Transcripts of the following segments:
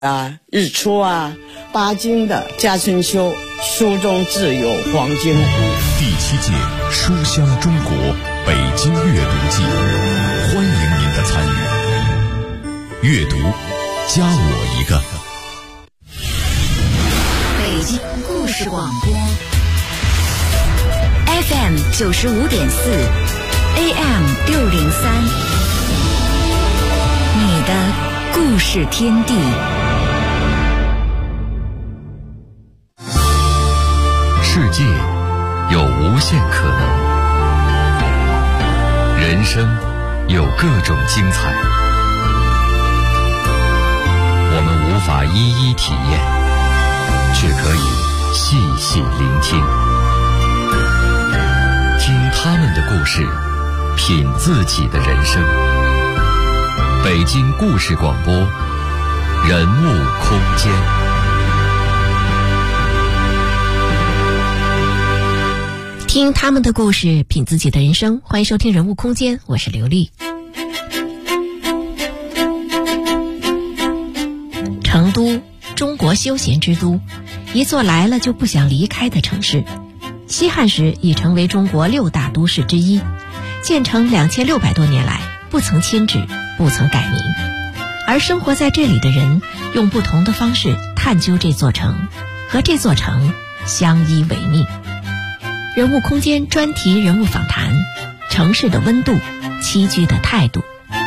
日出巴金的《家春秋》，书中自有黄金屋。 第7届书香中国北京阅读季，欢迎您的参与。阅读，加我一个。 北京故事广播 FM 95.4 AM 603，你的故事天地。 世界有无限可能，人生有各种精彩，我们无法一一体验，却可以细细聆听，听他们的故事，品自己的人生。北京故事广播，人物空间。 听他们的故事，品自己的人生。欢迎收听人物空间，我是刘丽。成都，中国休闲之都，一座来了就不想离开的城市。西汉时已成为中国6大都市之一，建成2600多年来不曾迁址，不曾改名。而生活在这里的人用不同的方式探究这座城，和这座城相依为命。人物空间专题人物访谈，城市的温度，栖居的态度。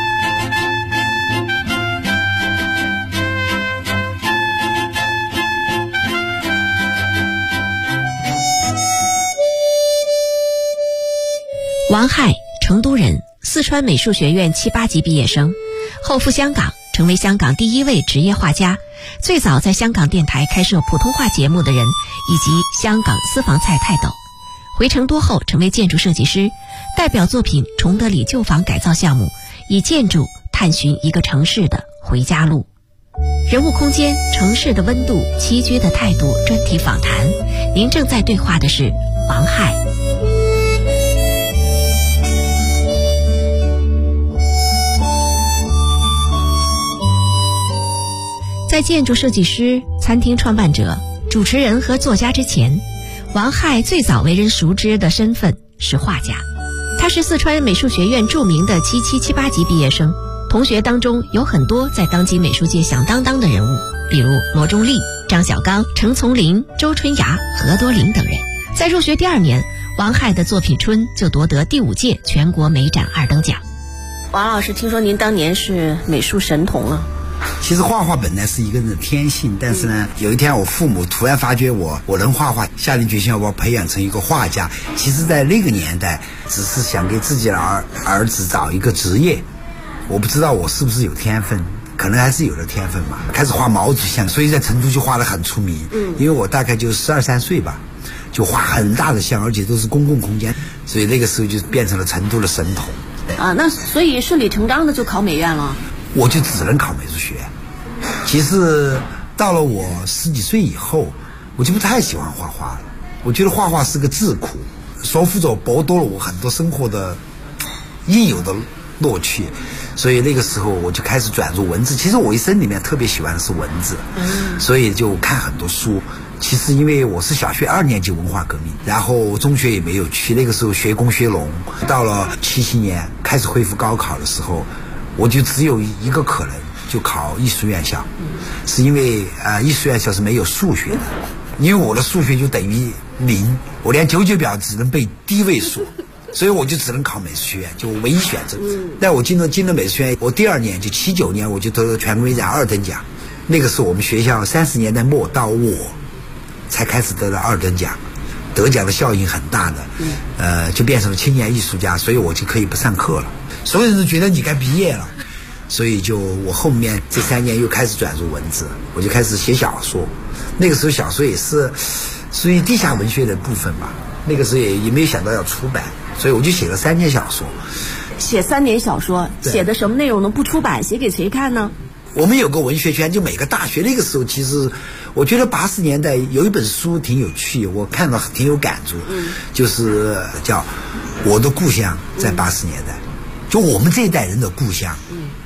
王亥，成都人，四川美术学院7、8级毕业生，后赴香港，成为香港第1位职业画家，最早在香港电台开设普通话节目的人，以及香港私房菜泰斗。回成都后成为建筑设计师，代表作品崇德里旧房改造项目，以建筑探寻一个城市的回家路。人物空间，城市的温度，栖居的态度专题访谈，您正在对话的是王亥。在建筑设计师、餐厅创办者、主持人和作家之前，王亥最早为人熟知的身份是画家。他是四川美术学院著名的7、7、7、8级毕业生，同学当中有很多在当今美术界响当当的人物，比如罗中立、张小刚、程从林、周春芽、何多林等人。在入学第2年，王亥的作品《春》就夺得第5届全国美展2等奖。王老师，听说您当年是美术神童啊？ 其实画画本来是一个人的天性，但是呢，有一天我父母突然发觉我能画画，下定决心要把我培养成一个画家。其实在那个年代只是想给自己的儿子找一个职业，我不知道我是不是有天分，可能还是有了天分嘛。开始画毛主席像，所以在成都就画得很出名。因为我大概就12、13岁吧，就画很大的像，而且都是公共空间，所以那个时候就变成了成都的神童。 那所以顺理成章的就考美院了。 我就只能考美术学院。其实到了我10几岁以后，我就不太喜欢画画了。我觉得画画是个智库，说服着剥夺了我很多生活的应有的乐趣，所以那个时候我就开始转入文字。其实我一生里面特别喜欢的是文字，所以就看很多书。其实因为我是小学2年级文化革命，然后中学也没有去，那个时候学工学农。到了77年开始恢复高考的时候，我就只有一个可能，就考艺术院校。是因为艺术院校是没有数学的，因为我的数学就等于0，我连99表只能背低位数，所以我就只能考美术学院，就唯一选择。但我进了美术学院，我第2年就79年我就得了全国美展2等奖。那个是我们学校30年代末到我才开始得了2等奖，得奖的效应很大的，就变成了青年艺术家，所以我就可以不上课了。所有人都觉得你该毕业了，所以就我后面这3年又开始转入文字，我就开始写小说。那个时候小说也是属于地下文学的部分吧，那个时候也没有想到要出版，所以我就写了3年小说。 写3年小说，写的什么内容呢？不出版，写给谁看呢？ 我们有个文学圈，就每个大学。那个时候其实我觉得80年代有一本书挺有趣，我看到挺有感触，就是叫《我的故乡在80年代》。就我们这一代人的故乡，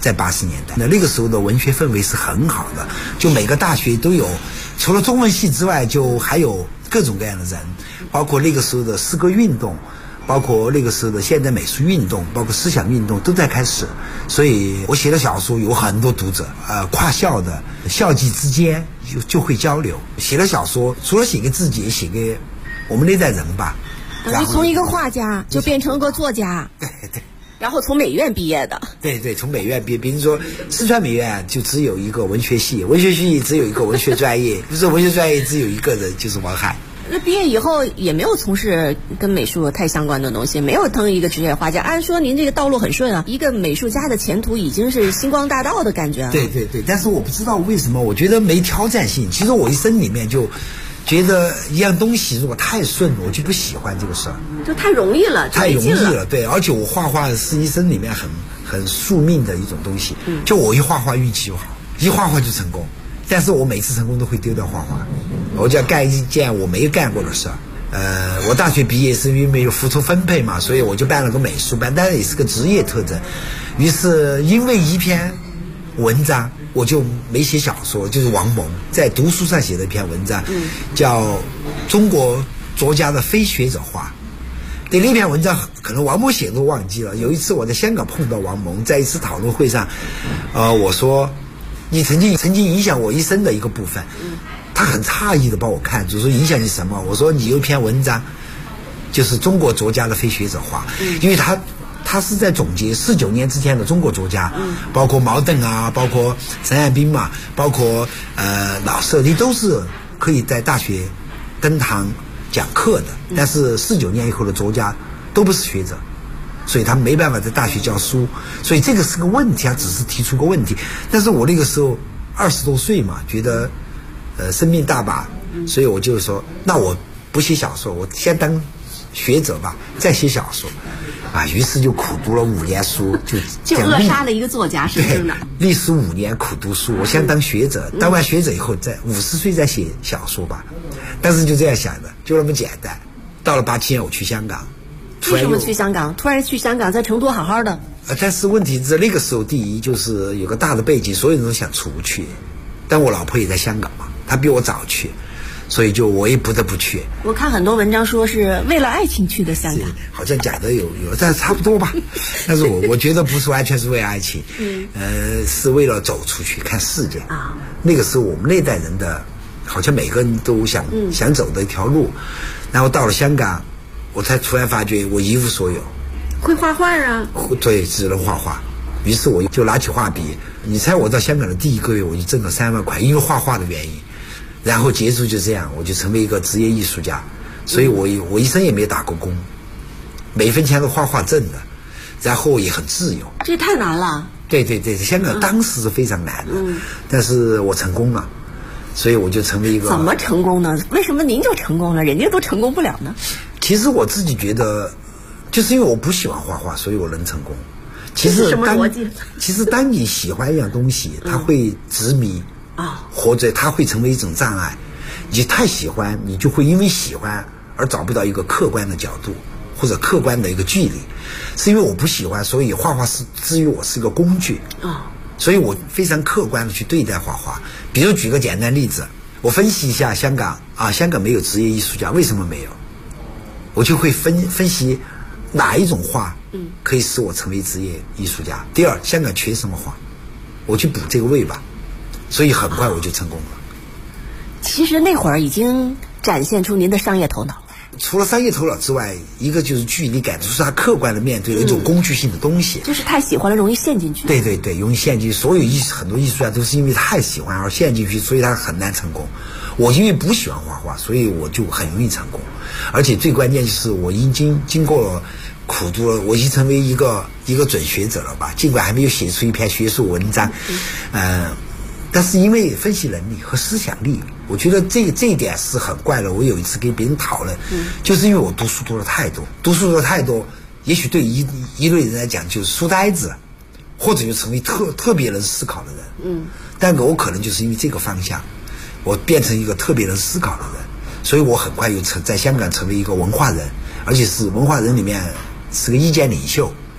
在80年代，那个时候的文学氛围是很好的，就每个大学都有，除了中文系之外，就还有各种各样的人，包括那个时候的诗歌运动，包括那个时候的现代美术运动，包括思想运动都在开始，所以我写的小说有很多读者，跨校的，校际之间就会交流。写的小说除了写给自己，也写给我们那代人吧。 等于从一个画家就变成个作家。 对对。 然后从美院毕业的。对对，从美院毕业。比如说四川美院就只有一个文学系，文学系只有一个文学专业，就是文学专业只有一个人，就是王亥。 那毕业以后也没有从事跟美术太相关的东西，没有当一个职业画家。按说您这个道路很顺啊，一个美术家的前途已经是星光大道的感觉了。 对对对，但是我不知道为什么，我觉得没挑战性。其实我一生里面就觉得一样东西如果太顺了，我就不喜欢这个事儿， 就太容易了， 太容易了。对，而且我画画是一生里面很宿命的一种东西，就我一画画运气就好，一画画就成功。但是我每次成功都会丢掉画画，我就要干一件我没干过的事儿。我大学毕业是因为没有服从分配嘛，所以我就办了个美术班，当然也是个职业特征。于是因为一篇文章，我就没写小说，就是王蒙在读书上写的一篇文章，叫《中国作家的非学者画》。对，那篇文章可能王蒙写都忘记了。有一次我在香港碰到王蒙，在一次讨论会上，我说你曾经影响我一生的一个部分。他很诧异的把我看住，说影响你什么？我说你有一篇文章，就是中国作家的非学者画，因为他是在总结49年之前的中国作家，包括茅盾啊，包括陈汉斌嘛，包括老舍，你都是可以在大学登堂讲课的，但是49年以后的作家都不是学者，所以他没办法在大学教书，所以这个是个问题，他只是提出个问题。但是我那个时候20多岁嘛，觉得生命大把，所以我就说，那我不写小说，我先当学者吧，再写小说啊。于是就苦读了5年书， 就扼杀了一个作家生命的。 历时5年苦读书，我先当学者，当完学者以后再50岁再写小说吧。但是就这样想的，就那么简单。到了87年我去香港。 为什么去香港？突然去香港，在成都好好的。 但是问题是那个时候，第一就是有个大的背景，所有人都想出去，但我老婆也在香港嘛，她比我早去，所以就我也不得不去。 我看很多文章说是为了爱情去的香港， 好像讲的有，但差不多吧。但是我觉得不是完全是为爱情，是为了走出去看世界啊。那个时候我们那代人的，好像每个人都想走的一条路。然后到了香港，我才突然发觉我一无所有。 会画画啊？ 对，只能画画。于是我就拿起画笔，你猜我到香港的第1个月我就挣了3万块，因为画画的原因。然后结束就这样，我就成为一个职业艺术家。所以我一生也没打过工，每分钱都画画挣的，然后也很自由。 这太难了。 对对对，香港当时是非常难的，但是我成功了，所以我就成为一个。 怎么成功呢？为什么您就成功了，人家都成功不了呢？ 其实我自己觉得，就是因为我不喜欢画画，所以我能成功。其实什么逻辑？ 其实当你喜欢一样东西，它会执迷或者它会成为一种障碍。你太喜欢，你就会因为喜欢而找不到一个客观的角度或者客观的一个距离。是因为我不喜欢，所以画画是至于我是一个工具所以我非常客观的去对待画画。比如举个简单例子，我分析一下香港香港没有职业艺术家，为什么没有？我就会分析哪一种画可以使我成为职业艺术家。第二，香港缺什么画，我去补这个位吧。所以很快我就成功了。 其实那会儿已经展现出您的商业头脑。 除了商业头脑之外，一个就是距离感，就是他客观的面对了一种工具性的东西， 就是太喜欢了，容易陷进去。 对对对，容易陷进去。所有很多艺术家都是因为太喜欢而陷进去，所以他很难成功。我因为不喜欢画画，所以我就很容易成功。而且最关键就是我已经经过了苦读了，我已经成为一个准学者了吧，尽管还没有写出一篇学术文章，但是因为分析能力和思想力，我觉得这一点是很怪的。我有一次跟别人讨论，就是因为我读书读的太多，也许对一类人来讲就是书呆子，或者就成为特别能思考的人。但我可能就是因为这个方向，我变成一个特别能思考的人，所以我很快又在香港成为一个文化人，而且是文化人里面是个意见领袖。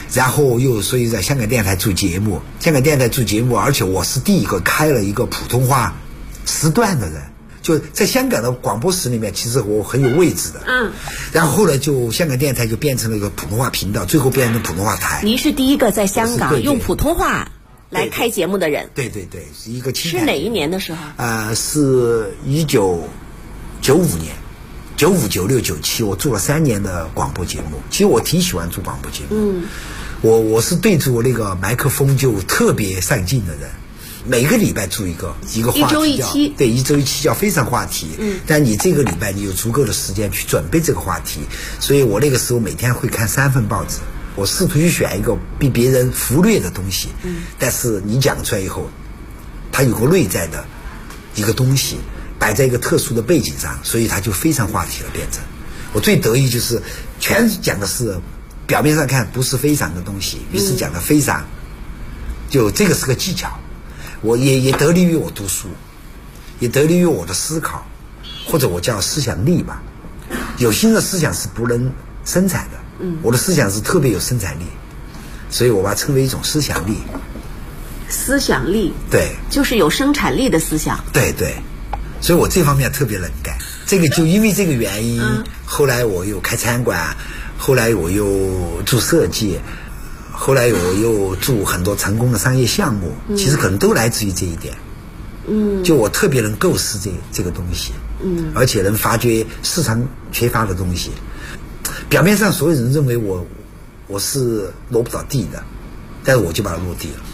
然后又所以在香港电台做节目，而且我是第一个开了一个普通话时段的人，就在香港的广播室里面，其实我很有位置的。然后后来就香港电台就变成了一个普通话频道，最后变成普通话台。 您是第一个在香港用普通话来开节目的人。 对，是一个是哪一年的时候？ 是1995年。95、96、97，我做了3年的广播节目。其实我挺喜欢做广播节目。我是对着那个麦克风就特别上劲的人。每个礼拜做一个话题， 一周一期， 对，一周一期叫非常话题。但你这个礼拜你有足够的时间去准备这个话题，所以我那个时候每天会看3份报纸。我试图去选一个比别人忽略的东西，但是你讲出来以后，它有个内在的一个东西。摆在一个特殊的背景上，所以它就非常话题了变成。我最得意就是全讲的是表面上看不是非常的东西，于是讲的非常，就这个是个技巧。我也得力于我读书，也得力于我的思考，或者我叫思想力吧。有新的思想是不能生产的，我的思想是特别有生产力，所以我把它称为一种思想力。 思想力， 对， 就是有生产力的思想。 对。所以我这方面特别能干，这个就因为这个原因，后来我又开餐馆，后来我又做设计，后来我又做很多成功的商业项目，其实可能都来自于这一点。就我特别能构思这个东西，而且能发掘市场缺乏的东西。表面上所有人认为我是落不到地的，但是我就把它落地了。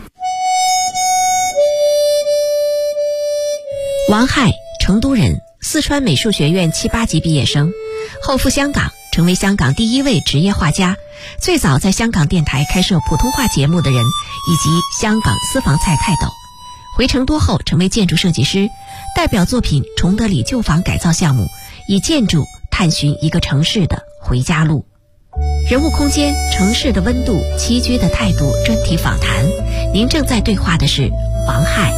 王亥，成都人，四川美术学院7、8级毕业生，后赴香港，成为香港第一位职业画家，最早在香港电台开设普通话节目的人，以及香港私房菜泰斗。回成都后成为建筑设计师，代表作品崇德里旧房改造项目，以建筑探寻一个城市的回家路。人物空间，城市的温度，栖居的态度专题访谈。您正在对话的是王亥。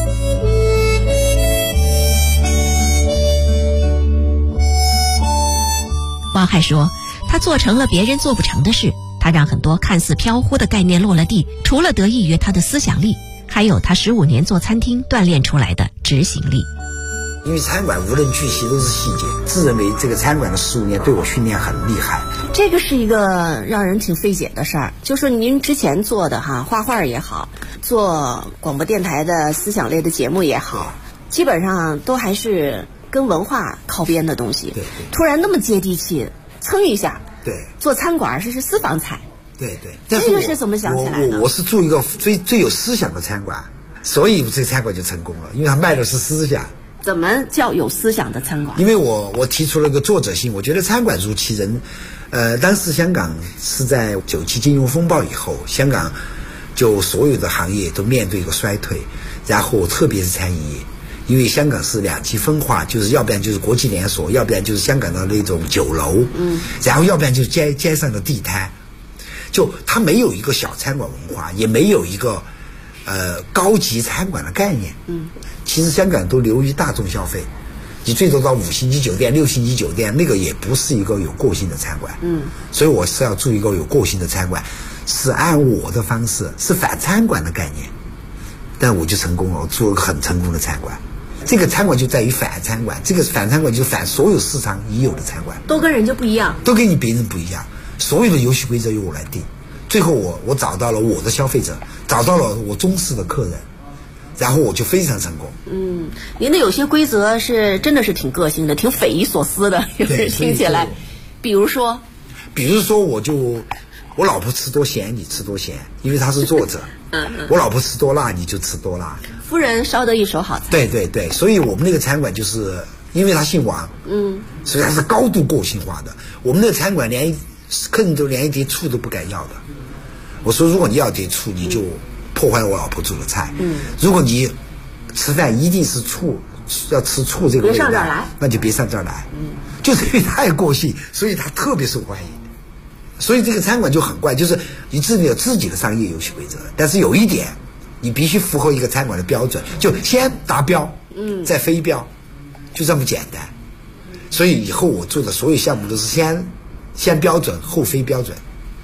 王亥说，他做成了别人做不成的事，他让很多看似飘忽的概念落了地，除了得益于他的思想力，还有他15年做餐厅锻炼出来的执行力。 因为餐馆无论巨细都是细节，自认为这个餐馆的15年对我训练很厉害。 这个是一个让人挺费解的事儿，就是您之前做的画画也好，做广播电台的思想类的节目也好，基本上都还是跟文化靠边的东西。 对， 突然那么接地气，噌一下， 对， 做餐馆是私房菜。 对， 这个是怎么想起来的？ 我是做一个最有思想的餐馆，所以这个餐馆就成功了，因为他卖的是思想。 怎么叫有思想的餐馆？ 因为我提出了个作者性，我觉得餐馆如其人。当时香港是在97金融风暴以后，香港就所有的行业都面对一个衰退，然后特别是餐饮业，因为香港是2极分化，就是要不然就是国际连锁，要不然就是香港的那种酒楼，然后要不然就是街上的地摊，就它没有一个小餐馆文化，也没有一个高级餐馆的概念。其实香港都流于大众消费，你最多到5星级酒店、6星级酒店，那个也不是一个有个性的餐馆。所以我是要做一个有个性的餐馆，是按我的方式，是反餐馆的概念，但我就成功了，我做了个很成功的餐馆。这个餐馆就在于反餐馆，这个反餐馆就是反所有市场已有的餐馆， 都跟人家不一样， 都跟你别人不一样，所有的游戏规则由我来定。最后我找到了我的消费者，找到了我忠实的客人，然后我就非常成功。 您的有些规则是真的是挺个性的，挺匪夷所思的，听起来。比如说我老婆吃多咸你吃多咸，因为她是作者。我老婆吃多辣你就吃多辣。 夫人烧得一手好菜。 对，所以我们那个餐馆就是因为他姓王，所以他是高度个性化的。我们那个餐馆客人都连一碟醋都不敢要的。我说如果你要碟醋，你就破坏我老婆做的菜。如果你吃饭一定是醋，要吃醋这个味道，别上这儿来，那就别上这儿来。就是因为太个性，所以他特别受欢迎。所以这个餐馆就很怪，就是你自己有自己的商业游戏规则，但是有一点，你必须符合一个餐馆的标准，就先达标，再非标，就这么简单。所以以后我做的所有项目都是先标准后非标准。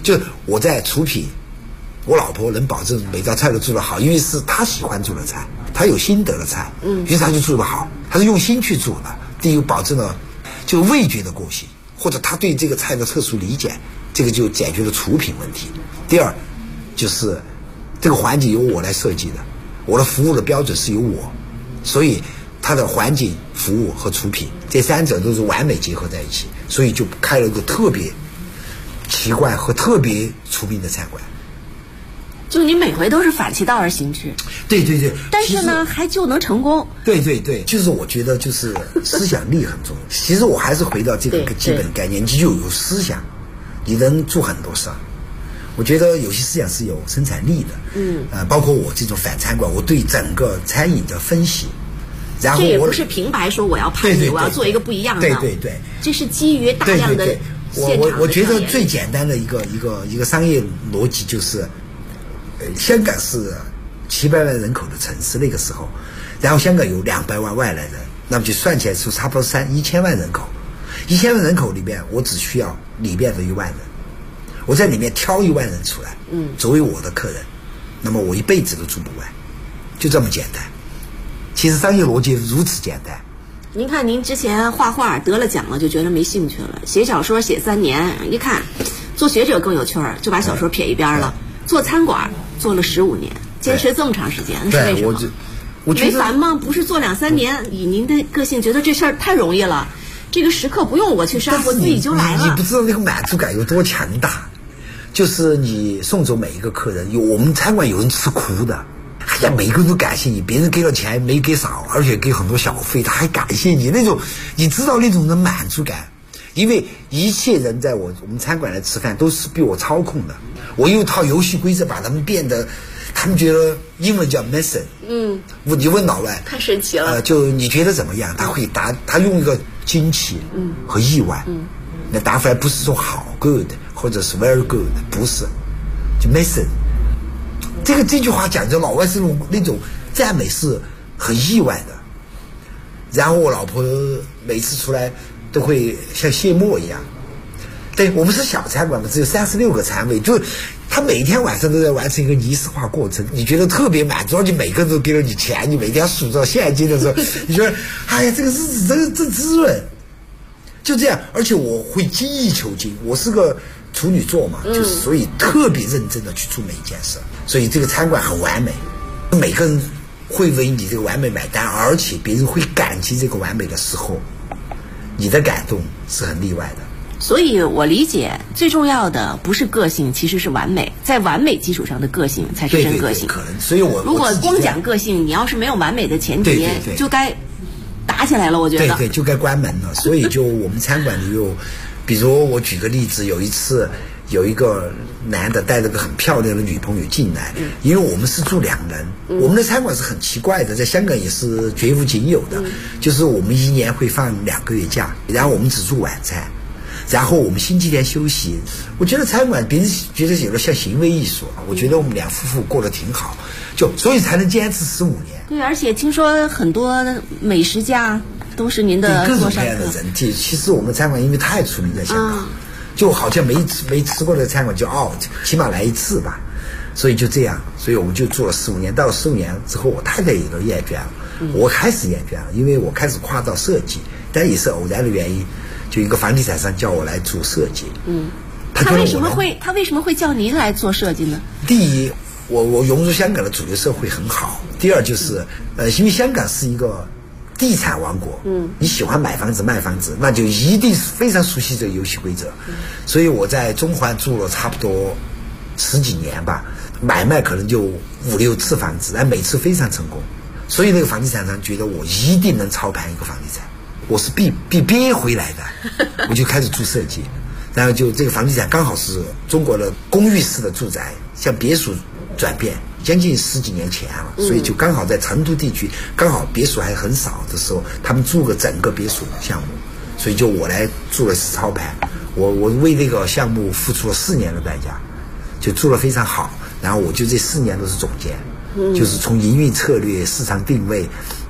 就我在出品，我老婆能保证每道菜都做得好，因为是她喜欢做的菜，她有心得的菜，于是她就做得好，她是用心去做的。第一个保证了就味觉的个性，或者她对这个菜的特殊理解，这个就解决了出品问题。第二就是这个环境由我来设计的，我的服务的标准是由我，所以它的环境、服务和出品这三者都是完美结合在一起，所以就开了一个特别奇怪和特别出名的餐馆。 就你每回都是反其道而行之。 对对对。 但是呢，还就能成功。 对对对，就是我觉得就是思想力很重要。其实我还是回到这个基本概念，你就有思想，你能做很多事儿。我觉得有些思想是有生产力的。包括我这种反餐馆，我对整个餐饮的分析。然后这也不是平白说我要叛逆，我要做一个不一样的。 对对对， 这是基于大量的现场的我觉得最简单的一个商业逻辑就是，香港是700万人口的城市那个时候，然后香港有200万外来人，那么就算起来是差不多1000万人口，1000万人口里面我只需要里面的1万人，我在里面挑1万人出来，作为我的客人，那么我一辈子都住不完，就这么简单。其实商业逻辑如此简单。 您看，您之前画画得了奖了，就觉得没兴趣了；写小说写3年，一看做学者更有趣儿，就把小说撇一边了。做餐馆做了15年，坚持这么长时间，那是为什么？ 我觉得没烦吗？不是做2-3年，以您的个性，觉得这事儿太容易了，这个时刻不用我去杀，我自己就来了。 你不知道那个满足感有多强大，就是你送走每一个客人，我们餐馆有人吃苦的。哎呀，每个人都感谢你，别人给了钱没给少，而且给很多小费，他还感谢你，那种你知道那种的满足感。因为一切人在我们餐馆来吃饭都是被我操控的，我用一套游戏规则把他们变得，他们觉得英文叫 method。你问老外， 太神奇了。 就你觉得怎么样？他会答，他用一个惊奇和意外，那答出来不是说好 good 或者是 very good， 不是，就 method。这句话讲着老外是那种赞美是很意外的。然后我老婆每次出来都会像谢幕一样。对，我们是小餐馆嘛，只有36个餐位，就他每天晚上都在完成一个仪式化过程，你觉得特别满足，而且每个人都给了你钱，你每天数到现金的时候，你觉得哎呀，这个日子真滋润。就这样，而且我会精益求精，我是个处女座嘛，就是所以特别认真的去做每一件事，所以这个餐馆很完美，每个人会为你这个完美买单，而且别人会感激这个完美的时候，你的感动是很例外的。 所以我理解最重要的不是个性，其实是完美，在完美基础上的个性才是真个性。 对，可能所以如果光讲个性，你要是没有完美的前提， 对就该打起来了，我觉得。 对，就该关门了。所以就我们餐馆里有，比如我举个例子，有一次有一个男的带着个很漂亮的女朋友进来，因为我们是住2人，我们的餐馆是很奇怪的，在香港也是绝无仅有的，就是我们1年会放2个月假，然后我们只做晚餐，然后我们星期天休息。我觉得餐馆别人觉得有点像行为艺术，我觉得我们2夫妇过得挺好，所以才能坚持15年。 对，而且听说很多美食家都是您的各种各样的人。其实我们餐馆因为太出名在香港，就好像没吃过的餐馆就 out， 起码来一次吧。所以就这样，所以我们就做了15年。到了15年之后，我太太也都厌倦了，我开始厌倦了，因为我开始跨到设计，但也是偶然的原因，就一个房地产商叫我来做设计。他为什么会叫您来做设计呢？ 第一，我融入香港的主流社会很好。第二就是因为香港是一个地产王国，你喜欢买房子卖房子，那就一定是非常熟悉这个游戏规则。所以我在中环住了差不多10几年吧，买卖可能就5-6次房子，但每次非常成功。所以那个房地产商觉得我一定能操盘一个房地产，我是被憋回来的，我就开始做设计。然后就这个房地产刚好是中国的公寓式的住宅向别墅转变，将近10几年前了，所以就刚好在成都地区，刚好别墅还很少的时候，他们租个整个别墅项目，所以就我来做了操盘，我为这个项目付出了4年的代价，就做得非常好。然后我就这4年都是总监，就是从营运策略、市场定位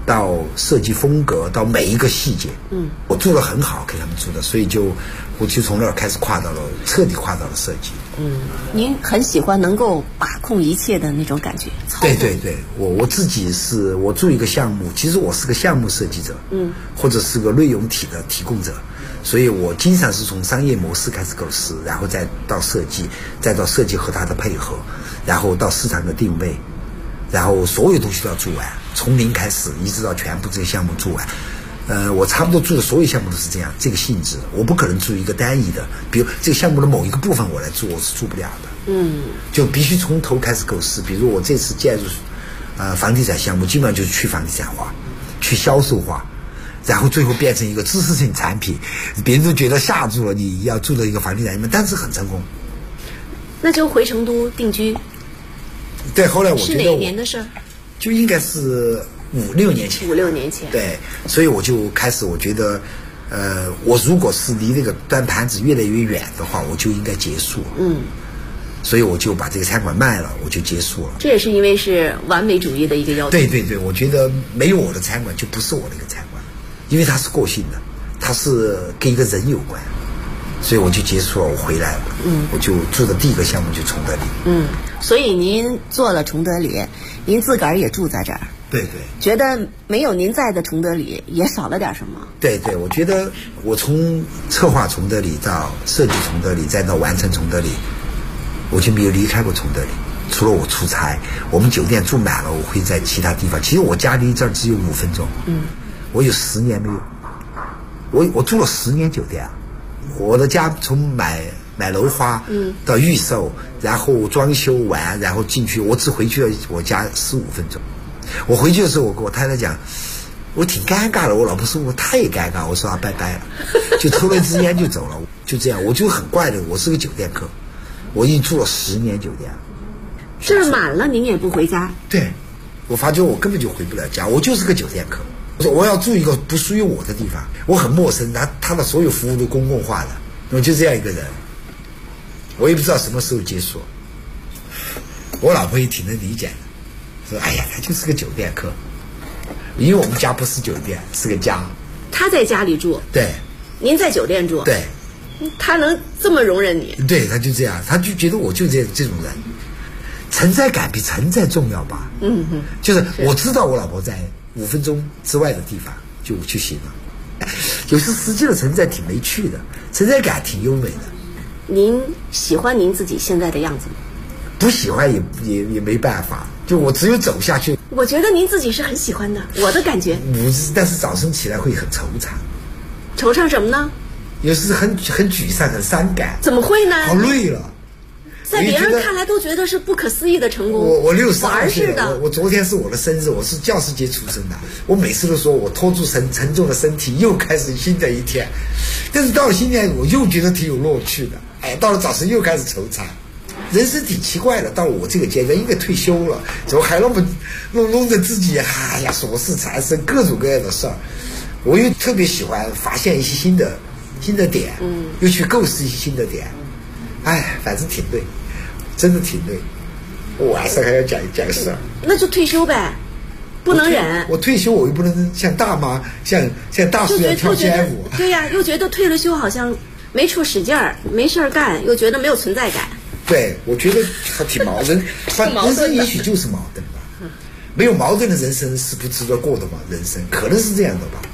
到设计风格，到每一个细节，我做得很好，给他们做的，所以我就从那儿开始彻底跨到了设计。 您很喜欢能够把控一切的那种感觉。 对对对，我自己我做一个项目，其实我是个项目设计者，或者是个内容体的提供者，所以我经常是从商业模式开始构思，然后再到设计，再到设计和它的配合，然后到市场的定位，然后所有东西都要做完，从零开始一直到全部这个项目做完。我差不多做的所有项目都是这样，这个性质，我不可能做一个单一的，比如这个项目的某一个部分我来做，我是做不了的。就必须从头开始构思。比如我这次介入房地产项目，基本上就是去房地产化，去销售化，然后最后变成一个知识性产品，别人都觉得吓住了，你要做的一个房地产，但是很成功。 那就回成都定居。 对，后来我觉得是哪一年的事儿？ 就应该是5-6年前。 5-6年前。 对，所以我就开始，我觉得，我如果是离那个端盘子越来越远的话，我就应该结束。所以我就把这个餐馆卖了，我就结束了。 这也是因为是完美主义的一个要求。 对对对，我觉得没有我的餐馆就不是我的一个餐馆，因为它是个性的，它是跟一个人有关，所以我就结束了，我回来了。我就做的第一个项目就崇德里。 所以您做了崇德里，您自个儿也住在这儿。 对对， 觉得没有您在的崇德里也少了点什么。 对对，我觉得我从策划崇德里到设计崇德里，再到完成崇德里，我就没有离开过崇德里。除了我出差，我们酒店住满了，我会在其他地方。其实我家离这儿只有5分钟。我有10年没有，我住了10年酒店。我的家从买楼花，到预售，然后装修完，然后进去，我只回去了我家15分钟。我回去的时候，我跟我太太讲，我挺尴尬的。我老婆说我太尴尬，我说拜拜了，就抽了一支烟就走了。就这样，我就很怪的，我是个酒店客，我已经住了10年酒店了。 这满了您也不回家？ 对，我发觉我根本就回不了家，我就是个酒店客。我说我要住一个不属于我的地方，我很陌生，他的所有服务都公共化的，我就这样一个人，我也不知道什么时候结束。我老婆也挺能理解的，说哎呀，他就是个酒店客，因为我们家不是酒店，是个家。 他在家里住， 对， 您在酒店住， 对， 他能这么容忍你？ 对，他就这样，他就觉得我就这种人，存在感比存在重要吧。就是我知道我老婆在5分钟之外的地方就行了。有时实际的存在挺没趣的，存在感挺优美的。 您喜欢您自己现在的样子吗？ 不喜欢也没办法，就我只有走下去。 我觉得您自己是很喜欢的，我的感觉。 但是早晨起来会很惆怅。 惆怅什么呢？ 有时很沮丧，很伤感。 怎么会呢？ 好累了。 在别人看来都觉得是不可思议的成功。 我62岁了， 我昨天是我的生日，我是教师节出生的。我每次都说我拖住沉重的身体，又开始新的一天。但是到了新年，我又觉得挺有乐趣的。哎，到了早晨又开始惆怅。人生挺奇怪的，到我这个阶段应该退休了，怎么还那么弄着自己，哎呀，琐事缠身，各种各样的事儿。我又特别喜欢发现一些新的点，又去构思一些新的点。哎，反正挺累，真的挺累。我晚上还要讲事儿。 那就退休呗，不能忍。 我退休，我又不能像大妈，像大叔一样跳街舞。 对呀，又觉得退了休好像没处使劲儿，没事儿干，又觉得没有存在感。 对，我觉得还挺矛盾。人生也许就是矛盾吧。没有矛盾的人生是不值得过的吧？人生可能是这样的吧。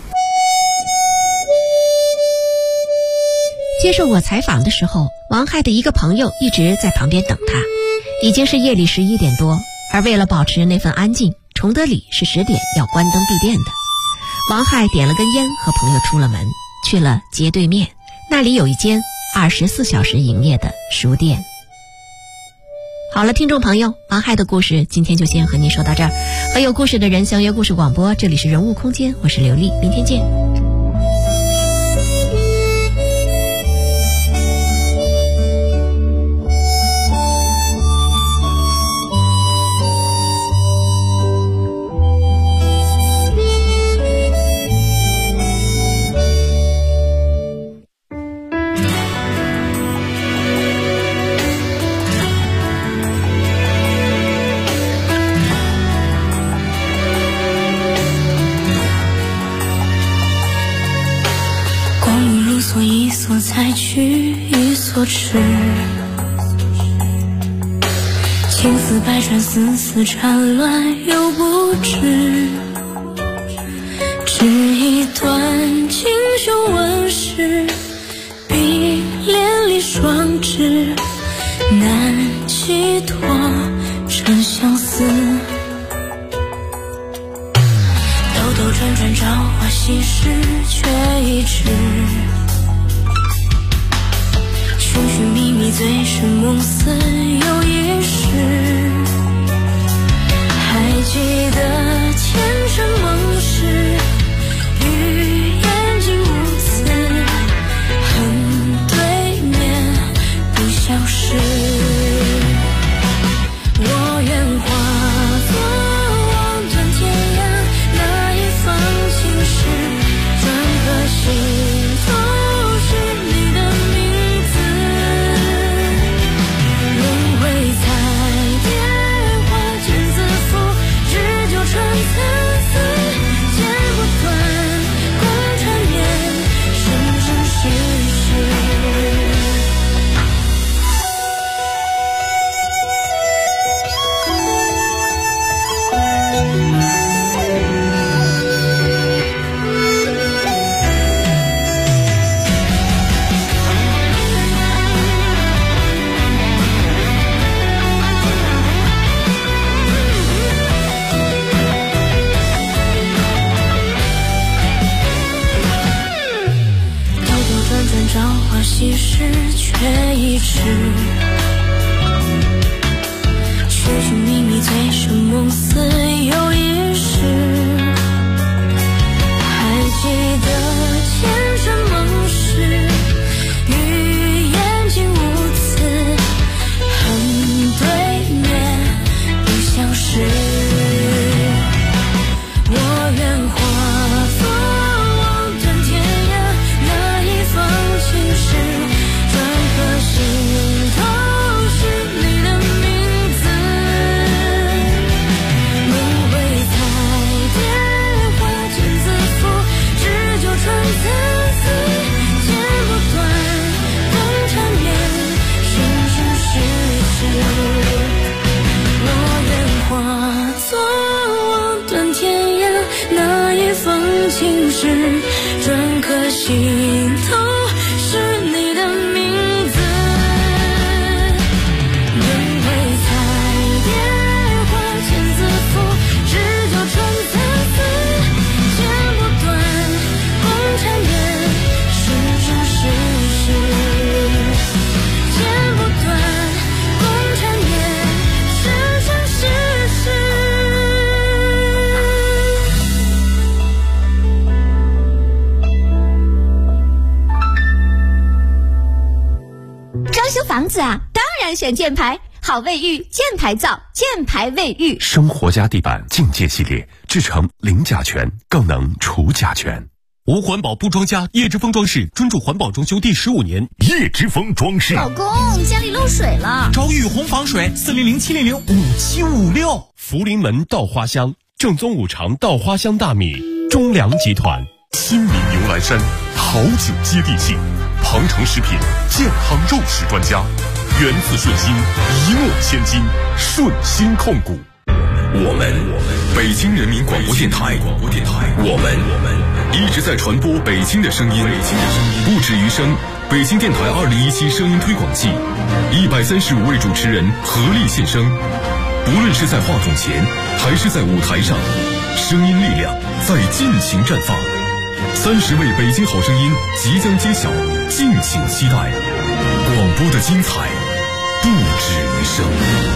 接受我采访的时候，王亥的一个朋友一直在旁边等他。已经是夜里11点多，而为了保持那份安静，崇德里是10点要关灯闭店的。王亥点了根烟，和朋友出了门，去了街对面，那里有一间24小时营业的书店。好了，听众朋友，王亥的故事今天就先和您说到这儿。和有故事的人相约故事广播，这里是人物空间，我是刘丽，明天见。 采取一所痴，情丝百转，丝丝缠乱又不知，只一段锦绣纹饰，碧连理双枝，难寄托成相思。兜兜转转，朝花夕拾，却已迟。寻寻觅觅，醉生梦死又一世。还记得前尘梦事，与眼睛无词，恨对面不消失。我愿化作望断天涯那一方青石，转个心头是你的名字。轮回彩蝶花间自负，日久传参差，剪不断，共缠绵，生生世世。兜兜转转，朝花夕拾，却已迟。寻寻觅觅，醉生梦死又一世。还记得前尘梦事，与眼睛无词，恨对面不消失。我愿化作望断天涯那一方青石，转个心头是你的名字。轮回彩蝶花间自负，日久传参差，剪不断，共缠绵，生生世世。我愿化作望断天涯那一方青石，转个心头是你的名字。轮回彩蝶花间自负，日久传参差，剪不断，共缠绵，生生世世。剪不断，共缠绵，生生世世。 装修房子啊，当然选箭牌，好卫浴，箭牌造，箭牌卫浴。 生活家地板境界系列制成零甲醛，更能除甲醛。 无环保不装家，叶之峰装饰专注环保装修第15年。 叶之峰装饰， 老公，家里漏水了， 找雨虹防水，400-700-5756。 福临门稻花香，正宗五常稻花香大米，中粮集团。新米牛栏山，好景接地气。鹏程食品健康肉食专家，源自顺心，一诺千金，顺心控股。我们北京人民广播电台，我们一直在传播北京的声音，不止于声。北京电台2017声音推广季，135位主持人合力献声，不论是在话筒前还是在舞台上，声音力量在尽情绽放。30位北京好声音即将揭晓，敬请期待。广播的精彩不止于声。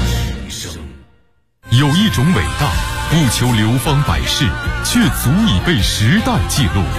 有一种伟大，不求流芳百世，却足以被时代记录。